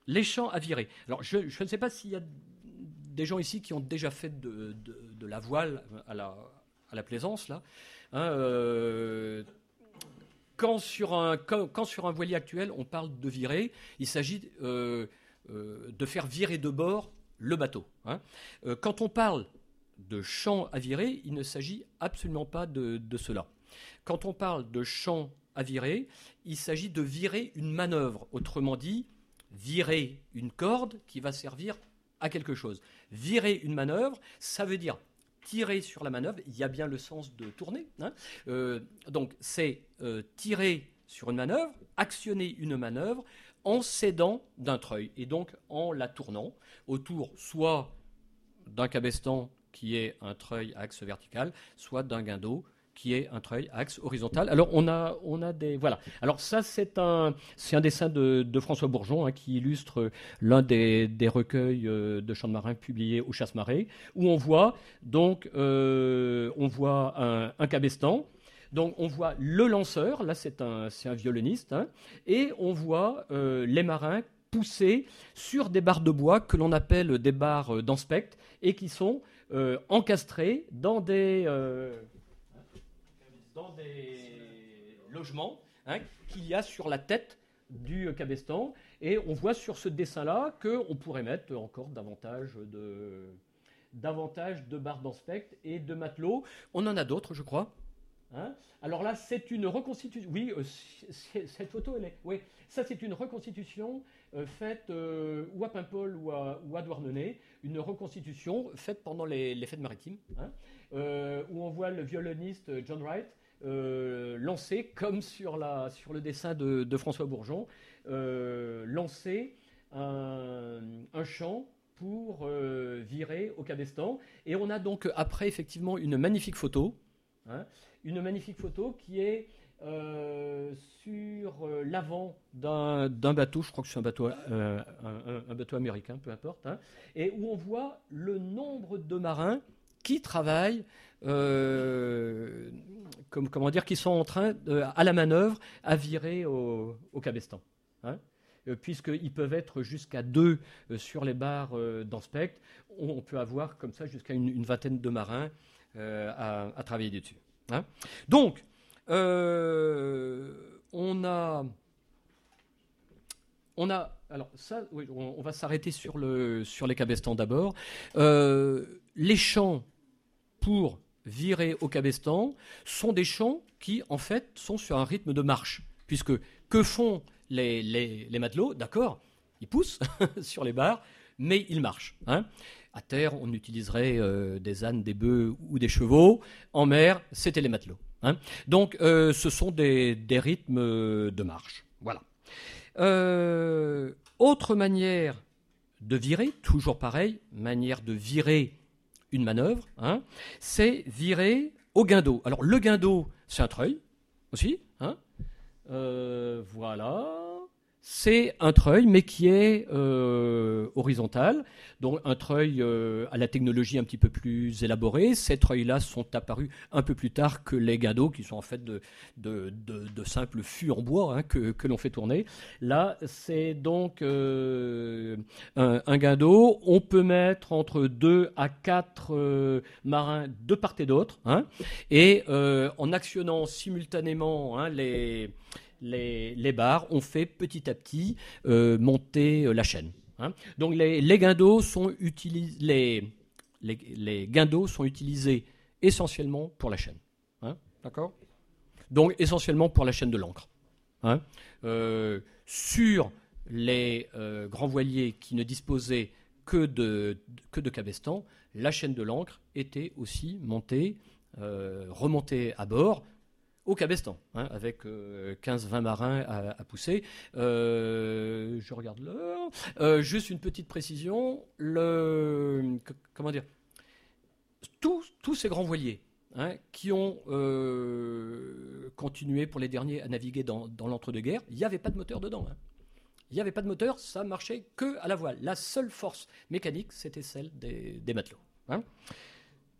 Les champs à virer. Alors, je ne sais pas s'il y a des gens ici qui ont déjà fait de la voile à la plaisance, là. Hein, quand sur un voilier actuel, on parle de virer, il s'agit de faire virer de bord le bateau. Hein. Quand on parle de champ à virer, il ne s'agit absolument pas de cela. Quand on parle de champ à virer, il s'agit de virer une manœuvre. Autrement dit, virer une corde qui va servir à quelque chose. Virer une manœuvre, ça veut dire tirer sur la manœuvre. Il y a bien le sens de tourner. Hein. Donc, c'est tirer sur une manœuvre, actionner une manœuvre en s'aidant d'un treuil et donc en la tournant autour soit d'un cabestan qui est un treuil à axe vertical, soit d'un guindeau qui est un treuil à axe horizontal. Alors on a des voilà. Alors ça c'est un dessin de François Bourgeon hein, qui illustre l'un des recueils de chants de marins publiés au Chasse-Marée où on voit donc un cabestan. Donc on voit le lanceur, là c'est un violoniste, hein, et on voit les marins pousser sur des barres de bois que l'on appelle des barres d'Anspect et qui sont encastrées dans des logements hein, qu'il y a sur la tête du cabestan. Et on voit sur ce dessin-là qu'on pourrait mettre encore davantage de barres d'Anspect et de matelots. On en a d'autres, je crois. Hein. Alors là, c'est une reconstitution. Oui, cette photo, elle est. Oui, ça, c'est une reconstitution faite ou à Paimpol ou à Douarnenez. Une reconstitution faite pendant les fêtes maritimes, hein, où on voit le violoniste John Wright lancer, comme sur le dessin de François Bourgeon, lancer un chant pour virer au cabestan. Et on a donc après, effectivement, une magnifique photo. Hein, une magnifique photo qui est sur l'avant d'un bateau, je crois que c'est un bateau américain, peu importe, hein, et où on voit le nombre de marins qui travaillent, qui sont en train, à la manœuvre, à virer au cabestan. Hein. Puisqu'ils peuvent être jusqu'à 2 sur les barres d'Anspect, on peut avoir comme ça jusqu'à une vingtaine de marins à travailler dessus. Hein. Donc, on a alors ça, oui, on va s'arrêter sur les cabestans d'abord. Les champs pour virer au cabestan sont des champs qui, en fait, sont sur un rythme de marche. Puisque, que font les matelots? D'accord, ils poussent sur les barres, mais ils marchent. Hein. À terre, on utiliserait des ânes, des bœufs ou des chevaux. En mer, c'était les matelots. Hein. Donc, ce sont des rythmes de marche. Voilà. Autre manière de virer, toujours pareil, manière de virer une manœuvre, hein, c'est virer au guindeau. Alors, le guindeau, c'est un treuil aussi. Hein. Voilà. C'est un treuil, mais qui est horizontal. Donc un treuil à la technologie un petit peu plus élaborée. Ces treuils-là sont apparus un peu plus tard que les guindeaux, qui sont en fait de simples fûts en bois hein, que l'on fait tourner. Là, c'est donc un guindeau. On peut mettre entre 2 à 4 marins de part et d'autre. Hein, et en actionnant simultanément hein, les barres, on fait petit à petit monter la chaîne. Hein. Donc les guindeaux sont utilisés, les guindeaux sont utilisés essentiellement pour la chaîne. Hein. D'accord ? Donc essentiellement pour la chaîne de l'ancre. Hein. Sur les grands voiliers qui ne disposaient que de cabestans, la chaîne de l'ancre était aussi montée, remontée à bord, au cabestan, hein, avec 15-20 marins à pousser. Je regarde l'heure. Juste une petite précision. Comment dire ? Tous ces grands voiliers hein, qui ont continué pour les derniers à naviguer dans l'entre-deux-guerres, il n'y avait pas de moteur dedans. Hein. Il n'y avait pas de moteur, ça marchait que à la voile. La seule force mécanique, c'était celle des matelots. Hein.